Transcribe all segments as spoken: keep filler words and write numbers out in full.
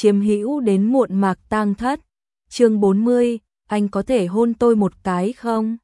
chiếm hữu đến muộn mạc tang thất. Chương bốn mươi, anh có thể hôn tôi một cái không?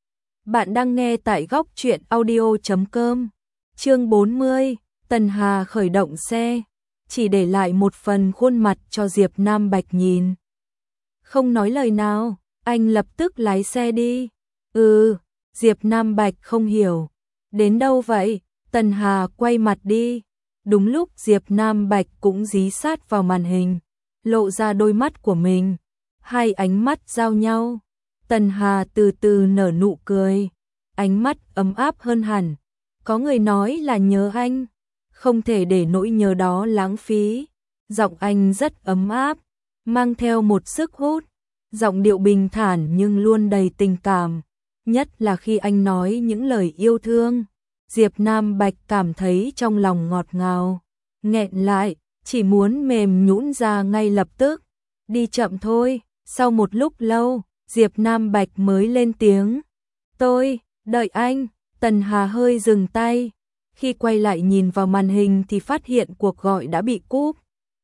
Bạn đang nghe tại góc truyện audio chấm com. Chương bốn mươi, Tần Hà khởi động xe, chỉ để lại một phần khuôn mặt cho Diệp Nam Bạch nhìn. Không nói lời nào, anh lập tức lái xe đi. Ừ, Diệp Nam Bạch không hiểu. Đến đâu vậy? Tần Hà quay mặt đi. Đúng lúc Diệp Nam Bạch cũng dí sát vào màn hình, lộ ra đôi mắt của mình. Hai ánh mắt giao nhau. Tần Hà từ từ nở nụ cười, ánh mắt ấm áp hơn hẳn. Có người nói là nhớ anh, không thể để nỗi nhớ đó lãng phí. Giọng anh rất ấm áp, mang theo một sức hút. Giọng điệu bình thản nhưng luôn đầy tình cảm, nhất là khi anh nói những lời yêu thương. Diệp Nam Bạch cảm thấy trong lòng ngọt ngào, nghẹn lại, chỉ muốn mềm nhũn ra ngay lập tức. Đi chậm thôi. Sau một lúc lâu, Diệp Nam Bạch mới lên tiếng. Tôi, đợi anh. Tần Hà hơi dừng tay. Khi quay lại nhìn vào màn hình thì phát hiện cuộc gọi đã bị cúp.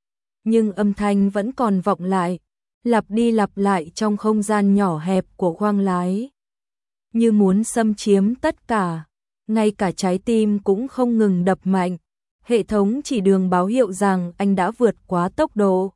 Nhưng âm thanh vẫn còn vọng lại, lặp đi lặp lại trong không gian nhỏ hẹp của khoang lái. Như muốn xâm chiếm tất cả, ngay cả trái tim cũng không ngừng đập mạnh. Hệ thống chỉ đường báo hiệu rằng anh đã vượt quá tốc độ.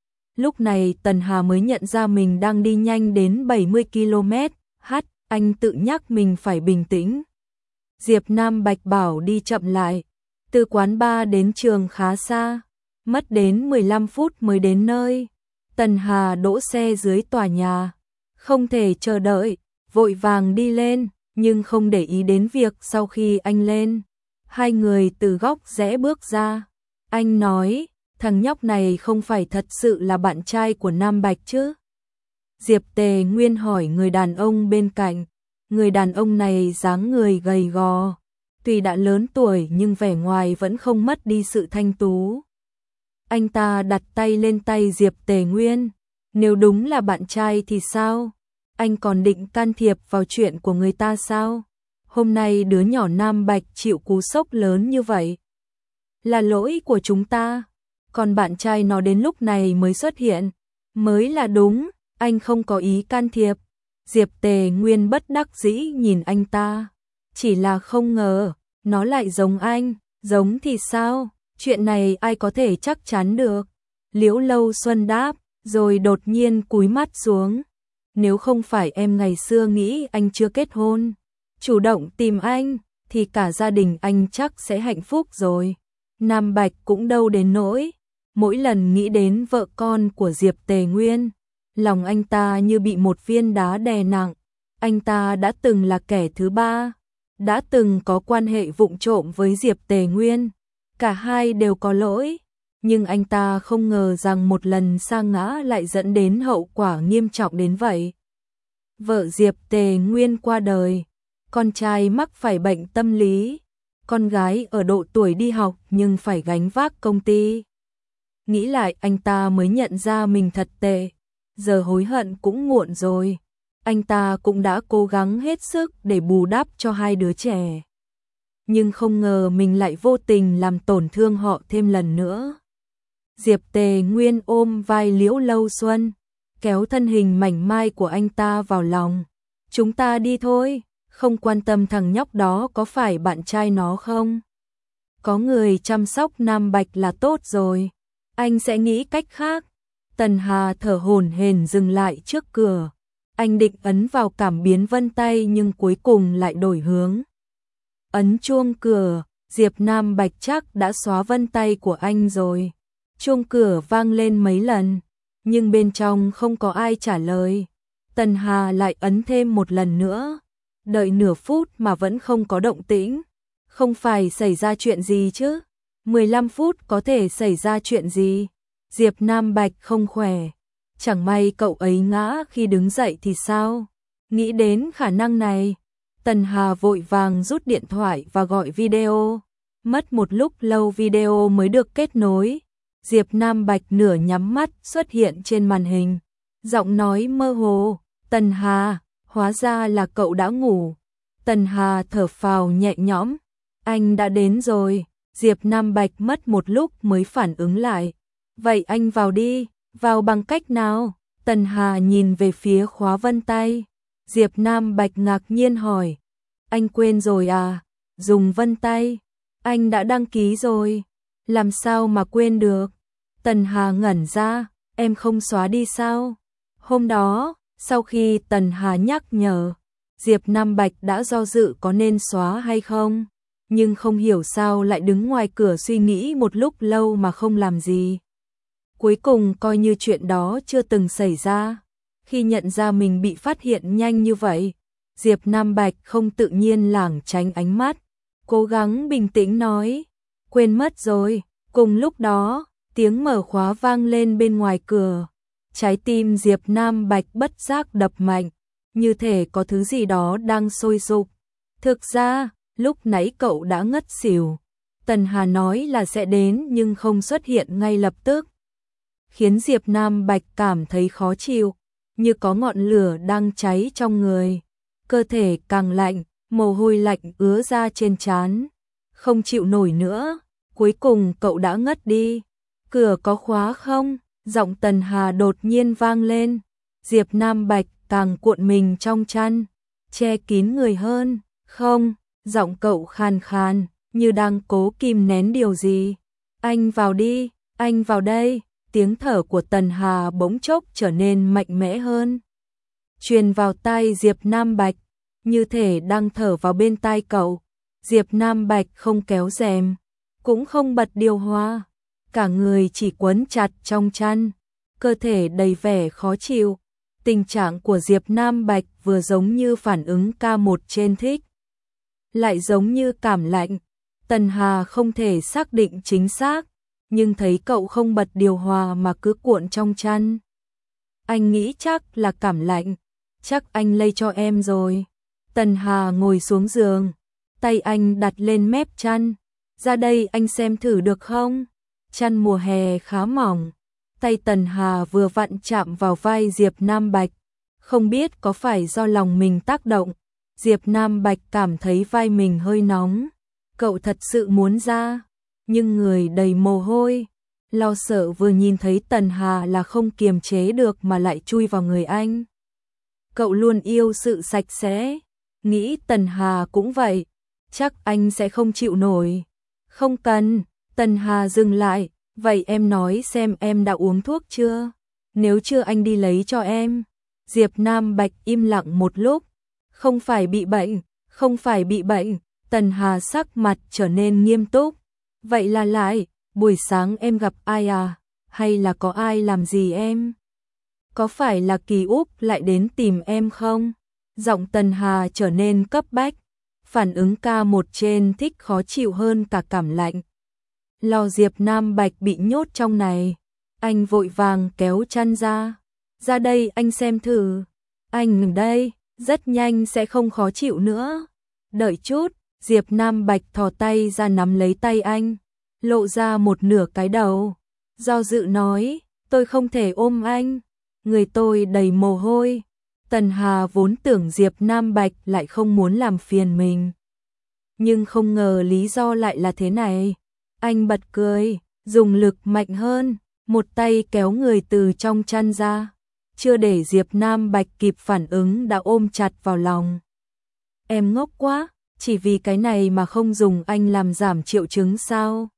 Lúc này Tần Hà mới nhận ra mình đang đi nhanh đến bảy mươi ki lô mét h, anh tự nhắc mình phải bình tĩnh. Diệp Nam Bạch bảo đi chậm lại, từ quán bar đến trường khá xa, mất đến mười lăm phút mới đến nơi. Tần Hà đỗ xe dưới tòa nhà, không thể chờ đợi, vội vàng đi lên, nhưng không để ý đến việc sau khi anh lên, hai người từ góc rẽ bước ra. Anh nói, thằng nhóc này không phải thật sự là bạn trai của Nam Bạch chứ? Diệp Tề Nguyên hỏi người đàn ông bên cạnh. Người đàn ông này dáng người gầy gò, tuy đã lớn tuổi nhưng vẻ ngoài vẫn không mất đi sự thanh tú. Anh ta đặt tay lên tay Diệp Tề Nguyên. Nếu đúng là bạn trai thì sao? Anh còn định can thiệp vào chuyện của người ta sao? Hôm nay đứa nhỏ Nam Bạch chịu cú sốc lớn như vậy là lỗi của chúng ta. Còn bạn trai nó đến lúc này mới xuất hiện, mới là đúng, anh không có ý can thiệp. Diệp Tề Nguyên bất đắc dĩ nhìn anh ta, chỉ là không ngờ, nó lại giống anh. Giống thì sao, chuyện này ai có thể chắc chắn được. Liễu Lâu Xuân đáp, rồi đột nhiên cúi mắt xuống. Nếu không phải em ngày xưa nghĩ anh chưa kết hôn, chủ động tìm anh, thì cả gia đình anh chắc sẽ hạnh phúc rồi. Nam Bạch cũng đâu đến nỗi. Mỗi lần nghĩ đến vợ con của Diệp Tề Nguyên, lòng anh ta như bị một viên đá đè nặng. Anh ta đã từng là kẻ thứ ba, đã từng có quan hệ vụng trộm với Diệp Tề Nguyên. Cả hai đều có lỗi, nhưng anh ta không ngờ rằng một lần sa ngã lại dẫn đến hậu quả nghiêm trọng đến vậy. Vợ Diệp Tề Nguyên qua đời, con trai mắc phải bệnh tâm lý, con gái ở độ tuổi đi học nhưng phải gánh vác công ty. Nghĩ lại anh ta mới nhận ra mình thật tệ, giờ hối hận cũng muộn rồi. Anh ta cũng đã cố gắng hết sức để bù đắp cho hai đứa trẻ, nhưng không ngờ mình lại vô tình làm tổn thương họ thêm lần nữa. Diệp Tề Nguyên ôm vai Liễu Lâu Xuân, kéo thân hình mảnh mai của anh ta vào lòng. Chúng ta đi thôi, không quan tâm thằng nhóc đó có phải bạn trai nó không. Có người chăm sóc Nam Bạch là tốt rồi, anh sẽ nghĩ cách khác. Tần Hà thở hổn hển dừng lại trước cửa. Anh định ấn vào cảm biến vân tay nhưng cuối cùng lại đổi hướng. Ấn chuông cửa, Diệp Nam Bạch chắc đã xóa vân tay của anh rồi. Chuông cửa vang lên mấy lần, nhưng bên trong không có ai trả lời. Tần Hà lại ấn thêm một lần nữa. Đợi nửa phút mà vẫn không có động tĩnh. Không phải xảy ra chuyện gì chứ? mười lăm phút có thể xảy ra chuyện gì? Diệp Nam Bạch không khỏe. Chẳng may cậu ấy ngã khi đứng dậy thì sao? Nghĩ đến khả năng này, Tần Hà vội vàng rút điện thoại và gọi video. Mất một lúc lâu video mới được kết nối. Diệp Nam Bạch nửa nhắm mắt xuất hiện trên màn hình. Giọng nói mơ hồ, Tần Hà, hóa ra là cậu đã ngủ. Tần Hà thở phào nhẹ nhõm. Anh đã đến rồi. Diệp Nam Bạch mất một lúc mới phản ứng lại. Vậy anh vào đi, vào bằng cách nào? Tần Hà nhìn về phía khóa vân tay. Diệp Nam Bạch ngạc nhiên hỏi. Anh quên rồi à? Dùng vân tay. Anh đã đăng ký rồi. Làm sao mà quên được? Tần Hà ngẩn ra. Em không xóa đi sao? Hôm đó, sau khi Tần Hà nhắc nhở, Diệp Nam Bạch đã do dự có nên xóa hay không. Nhưng không hiểu sao lại đứng ngoài cửa suy nghĩ một lúc lâu mà không làm gì. Cuối cùng coi như chuyện đó chưa từng xảy ra. Khi nhận ra mình bị phát hiện nhanh như vậy, Diệp Nam Bạch không tự nhiên lảng tránh ánh mắt, cố gắng bình tĩnh nói, quên mất rồi. Cùng lúc đó, tiếng mở khóa vang lên bên ngoài cửa. Trái tim Diệp Nam Bạch bất giác đập mạnh, như thể có thứ gì đó đang sôi sục. Thực ra, lúc nãy cậu đã ngất xỉu. Tần Hà nói là sẽ đến nhưng không xuất hiện ngay lập tức, khiến Diệp Nam Bạch cảm thấy khó chịu, như có ngọn lửa đang cháy trong người. Cơ thể càng lạnh, mồ hôi lạnh ứa ra trên trán. Không chịu nổi nữa, cuối cùng cậu đã ngất đi. Cửa có khóa không? Giọng Tần Hà đột nhiên vang lên. Diệp Nam Bạch càng cuộn mình trong chăn, che kín người hơn. Không, giọng cậu khàn khàn, như đang cố kìm nén điều gì. Anh vào đi, anh vào đây. Tiếng thở của Tần Hà bỗng chốc trở nên mạnh mẽ hơn, truyền vào tai Diệp Nam Bạch, như thể đang thở vào bên tai cậu. Diệp Nam Bạch không kéo rèm, cũng không bật điều hòa, cả người chỉ quấn chặt trong chăn, cơ thể đầy vẻ khó chịu. Tình trạng của Diệp Nam Bạch vừa giống như phản ứng ca một trên thích, lại giống như cảm lạnh. Tần Hà không thể xác định chính xác, nhưng thấy cậu không bật điều hòa mà cứ cuộn trong chăn. Anh nghĩ chắc là cảm lạnh, chắc anh lây cho em rồi. Tần Hà ngồi xuống giường, tay anh đặt lên mép chăn. Ra đây anh xem thử được không? Chăn mùa hè khá mỏng, tay Tần Hà vừa vặn chạm vào vai Diệp Nam Bạch. Không biết có phải do lòng mình tác động, Diệp Nam Bạch cảm thấy vai mình hơi nóng. Cậu thật sự muốn ra, nhưng người đầy mồ hôi, lo sợ vừa nhìn thấy Tần Hà là không kiềm chế được mà lại chui vào người anh. Cậu luôn yêu sự sạch sẽ, nghĩ Tần Hà cũng vậy, chắc anh sẽ không chịu nổi. Không cần. Tần Hà dừng lại, vậy em nói xem em đã uống thuốc chưa? Nếu chưa anh đi lấy cho em. Diệp Nam Bạch im lặng một lúc. Không phải bị bệnh, không phải bị bệnh. Tần Hà sắc mặt trở nên nghiêm túc. Vậy là lại, buổi sáng em gặp ai à? Hay là có ai làm gì em? Có phải là Kỳ Úc lại đến tìm em không? Giọng Tần Hà trở nên cấp bách. Phản ứng ca một trên thích khó chịu hơn cả cảm lạnh. Lo Diệp Nam Bạch bị nhốt trong này, anh vội vàng kéo chăn ra. Ra đây anh xem thử. Anh ngừng đây, rất nhanh sẽ không khó chịu nữa. Đợi chút. Diệp Nam Bạch thò tay ra nắm lấy tay anh, lộ ra một nửa cái đầu. Do dự nói, tôi không thể ôm anh, người tôi đầy mồ hôi. Tần Hà vốn tưởng Diệp Nam Bạch lại không muốn làm phiền mình, nhưng không ngờ lý do lại là thế này. Anh bật cười, dùng lực mạnh hơn, một tay kéo người từ trong chăn ra. Chưa để Diệp Nam Bạch kịp phản ứng đã ôm chặt vào lòng. Em ngốc quá, chỉ vì cái này mà không dùng anh làm giảm triệu chứng sao?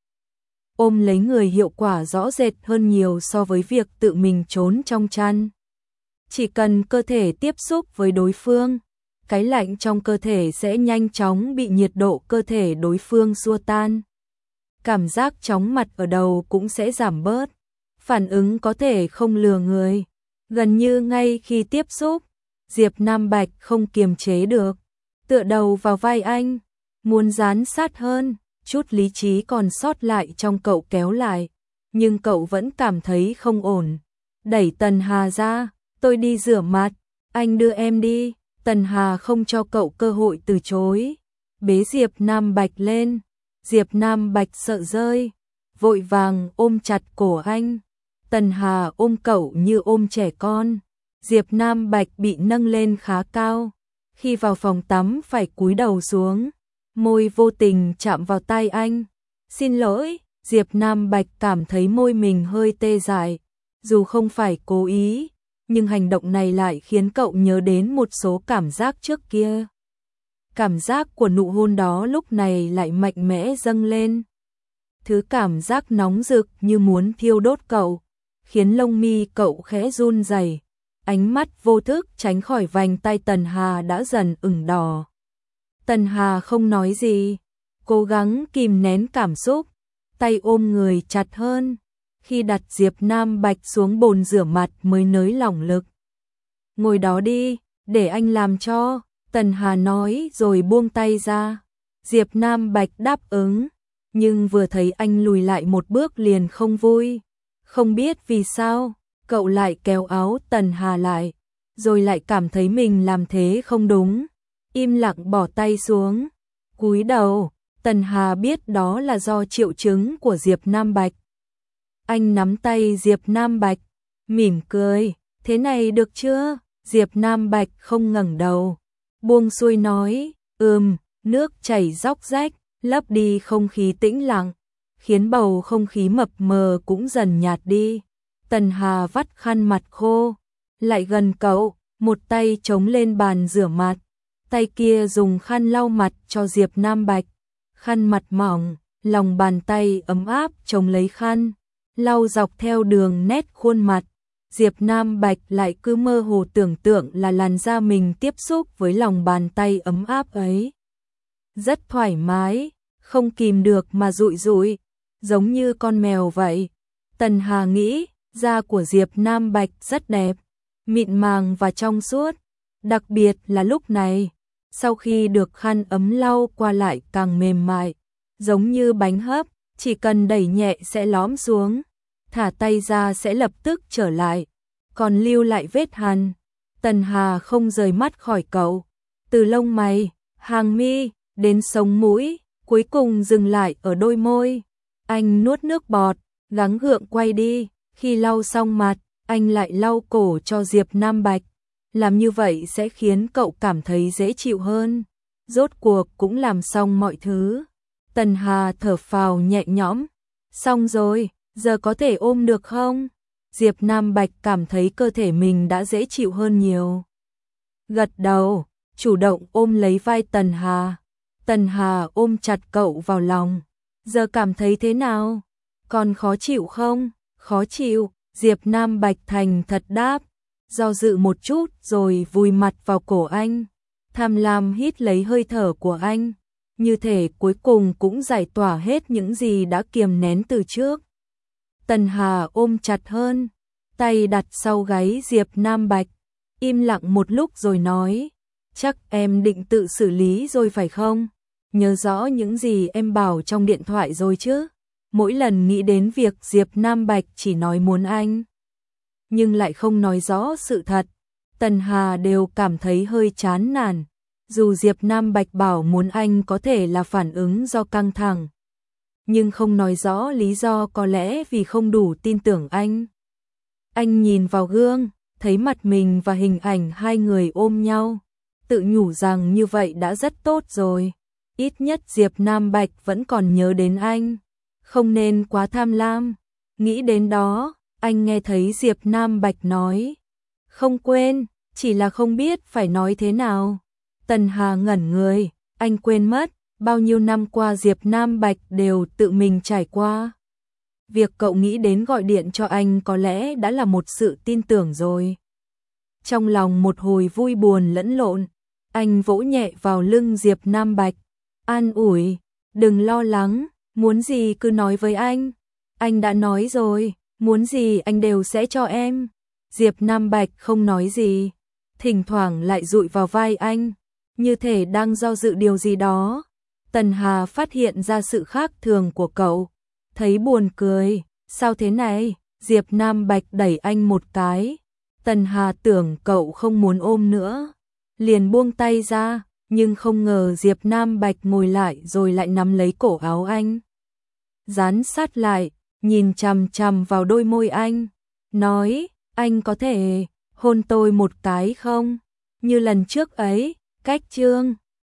Ôm lấy người hiệu quả rõ rệt hơn nhiều so với việc tự mình trốn trong chăn. Chỉ cần cơ thể tiếp xúc với đối phương, cái lạnh trong cơ thể sẽ nhanh chóng bị nhiệt độ cơ thể đối phương xua tan. Cảm giác chóng mặt ở đầu cũng sẽ giảm bớt. Phản ứng có thể không lừa người. Gần như ngay khi tiếp xúc, Diệp Nam Bạch không kiềm chế được, tựa đầu vào vai anh, muốn dán sát hơn. Chút lý trí còn sót lại trong cậu kéo lại, nhưng cậu vẫn cảm thấy không ổn. Đẩy Tần Hà ra, tôi đi rửa mặt, anh đưa em đi. Tần Hà không cho cậu cơ hội từ chối, bế Diệp Nam Bạch lên. Diệp Nam Bạch sợ rơi, vội vàng ôm chặt cổ anh. Tần Hà ôm cậu như ôm trẻ con. Diệp Nam Bạch bị nâng lên khá cao, khi vào phòng tắm phải cúi đầu xuống, môi vô tình chạm vào tai anh. Xin lỗi, Diệp Nam Bạch cảm thấy môi mình hơi tê dại, dù không phải cố ý, nhưng hành động này lại khiến cậu nhớ đến một số cảm giác trước kia. Cảm giác của nụ hôn đó lúc này lại mạnh mẽ dâng lên. Thứ cảm giác nóng rực như muốn thiêu đốt cậu, khiến lông mi cậu khẽ run rẩy, ánh mắt vô thức tránh khỏi vành tay Tần Hà đã dần ửng đỏ. Tần Hà không nói gì, cố gắng kìm nén cảm xúc, tay ôm người chặt hơn. Khi đặt Diệp Nam Bạch xuống bồn rửa mặt mới nới lỏng lực. Ngồi đó đi, để anh làm cho, Tần Hà nói rồi buông tay ra. Diệp Nam Bạch đáp ứng, nhưng vừa thấy anh lùi lại một bước liền không vui. Không biết vì sao, cậu lại kéo áo Tần Hà lại, rồi lại cảm thấy mình làm thế không đúng. Im lặng bỏ tay xuống, cúi đầu. Tần Hà biết đó là do triệu chứng của Diệp Nam Bạch. Anh nắm tay Diệp Nam Bạch, mỉm cười, thế này được chưa? Diệp Nam Bạch không ngẩng đầu, buông xuôi nói, ừm, nước chảy róc rách, lấp đi không khí tĩnh lặng, khiến bầu không khí mập mờ cũng dần nhạt đi. Tần Hà vắt khăn mặt khô, lại gần cậu, một tay chống lên bàn rửa mặt, tay kia dùng khăn lau mặt cho Diệp Nam Bạch. Khăn mặt mỏng, lòng bàn tay ấm áp chống lấy khăn, lau dọc theo đường nét khuôn mặt. Diệp Nam Bạch lại cứ mơ hồ tưởng tượng là làn da mình tiếp xúc với lòng bàn tay ấm áp ấy. Rất thoải mái, không kìm được mà dụi dụi, giống như con mèo vậy. Tần Hà nghĩ, da của Diệp Nam Bạch rất đẹp, mịn màng và trong suốt, đặc biệt là lúc này. Sau khi được khăn ấm lau qua lại càng mềm mại, giống như bánh hấp, chỉ cần đẩy nhẹ sẽ lõm xuống, thả tay ra sẽ lập tức trở lại, còn lưu lại vết hằn. Tần Hà không rời mắt khỏi cậu, từ lông mày, hàng mi, đến sống mũi, cuối cùng dừng lại ở đôi môi. Anh nuốt nước bọt, gắng gượng quay đi, khi lau xong mặt, anh lại lau cổ cho Diệp Nam Bạch. Làm như vậy sẽ khiến cậu cảm thấy dễ chịu hơn. Rốt cuộc cũng làm xong mọi thứ. Tần Hà thở phào nhẹ nhõm. Xong rồi, giờ có thể ôm được không? Diệp Nam Bạch cảm thấy cơ thể mình đã dễ chịu hơn nhiều. Gật đầu, chủ động ôm lấy vai Tần Hà. Tần Hà ôm chặt cậu vào lòng. Giờ cảm thấy thế nào? Còn khó chịu không? Khó chịu, Diệp Nam Bạch thành thật đáp. Do dự một chút rồi vùi mặt vào cổ anh, tham lam hít lấy hơi thở của anh, như thể cuối cùng cũng giải tỏa hết những gì đã kiềm nén từ trước. Tần Hà ôm chặt hơn, tay đặt sau gáy Diệp Nam Bạch, im lặng một lúc rồi nói, chắc em định tự xử lý rồi phải không? Nhớ rõ những gì em bảo trong điện thoại rồi chứ? Mỗi lần nghĩ đến việc Diệp Nam Bạch chỉ nói muốn anh, nhưng lại không nói rõ sự thật, Tần Hà đều cảm thấy hơi chán nản. Dù Diệp Nam Bạch bảo muốn anh có thể là phản ứng do căng thẳng, nhưng không nói rõ lý do, có lẽ vì không đủ tin tưởng anh. Anh nhìn vào gương, thấy mặt mình và hình ảnh hai người ôm nhau, tự nhủ rằng như vậy đã rất tốt rồi. Ít nhất Diệp Nam Bạch vẫn còn nhớ đến anh, không nên quá tham lam. Nghĩ đến đó, anh nghe thấy Diệp Nam Bạch nói, không quên, chỉ là không biết phải nói thế nào. Tần Hà ngẩn người, anh quên mất, bao nhiêu năm qua Diệp Nam Bạch đều tự mình trải qua. Việc cậu nghĩ đến gọi điện cho anh có lẽ đã là một sự tin tưởng rồi. Trong lòng một hồi vui buồn lẫn lộn, anh vỗ nhẹ vào lưng Diệp Nam Bạch, an ủi, đừng lo lắng, muốn gì cứ nói với anh. Anh đã nói rồi, muốn gì anh đều sẽ cho em. Diệp Nam Bạch không nói gì, thỉnh thoảng lại dụi vào vai anh, như thể đang do dự điều gì đó. Tần Hà phát hiện ra sự khác thường của cậu, thấy buồn cười, sao thế này? Diệp Nam Bạch đẩy anh một cái. Tần Hà tưởng cậu không muốn ôm nữa, liền buông tay ra, nhưng không ngờ Diệp Nam Bạch ngồi lại rồi lại nắm lấy cổ áo anh, dán sát lại, nhìn chằm chằm vào đôi môi anh, nói, anh có thể hôn tôi một cái không? Như lần trước ấy, cách chương